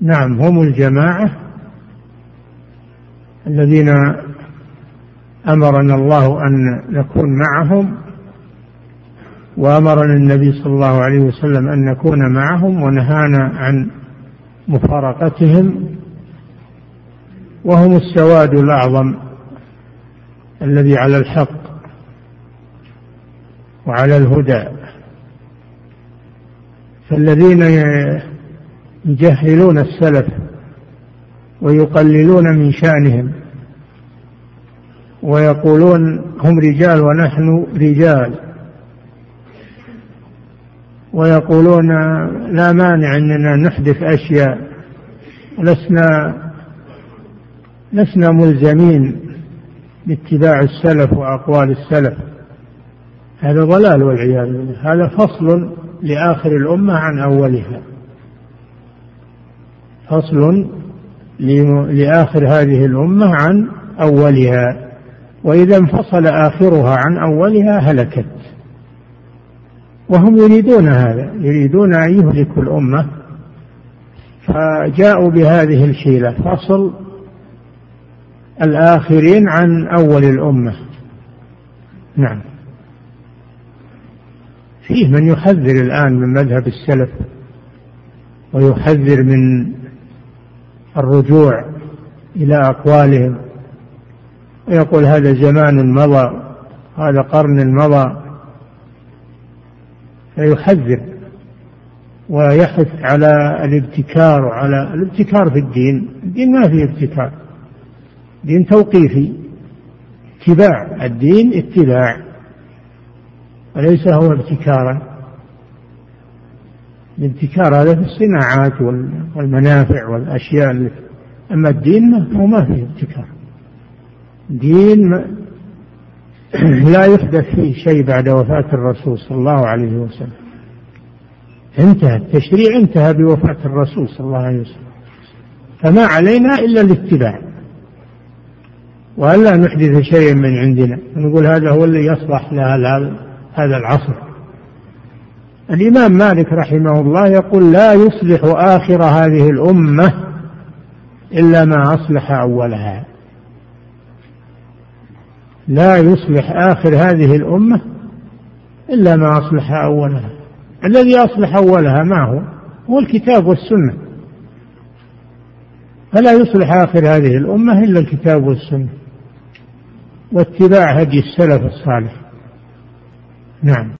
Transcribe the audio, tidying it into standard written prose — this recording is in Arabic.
نعم، هم الجماعة الذين أمرنا الله أن نكون معهم، وأمرنا النبي صلى الله عليه وسلم أن نكون معهم، ونهانا عن مفارقتهم، وهم السواد الأعظم الذي على الحق وعلى الهدى. فالذين يجهلون السلف ويقللون من شأنهم ويقولون هم رجال ونحن رجال، ويقولون لا مانع أننا نحدث أشياء، لسنا ملزمين باتباع السلف وأقوال السلف، هذا ضلال والعياذ بالله. هذا فصل لآخر الأمة عن أولها، فصل لآخر هذه الأمة عن أولها، وإذا انفصل آخرها عن أولها هلكت. وهم يريدون هذا، يريدون أن يهلكوا الأمة، فجاءوا بهذه الحيلة، فصل الآخرين عن أول الأمة. نعم، فيه من يحذر الآن من مذهب السلف ويحذر من الرجوع إلى أقوالهم، ويقول هذا زمان مضى، هذا قرن مضى، فيحذر ويحث على الابتكار وعلى الابتكار في الدين. الدين ما فيه ابتكار، دين توقيفي، اتباع الدين، اتباع، وليس هو ابتكارا. الابتكار هذا في الصناعات والمنافع والأشياء، أما الدين هو ما فيه ابتكار. دين لا يحدث فيه شيء بعد وفاة الرسول صلى الله عليه وسلم، انتهى التشريع، انتهى بوفاة الرسول صلى الله عليه وسلم، فما علينا إلا الاتباع، وألا نحدث شيئا من عندنا ونقول هذا هو اللي يصلح هذا العصر. الإمام مالك رحمه الله يقول لا يصلح آخر هذه الأمة إلا ما أصلح أولها. لا يصلح آخر هذه الأمة إلا ما أصلح أولها. الذي أصلح أولها ما هو الكتاب والسنة، فلا يصلح آخر هذه الأمة إلا الكتاب والسنة واتباع هدي السلف الصالح. نعم.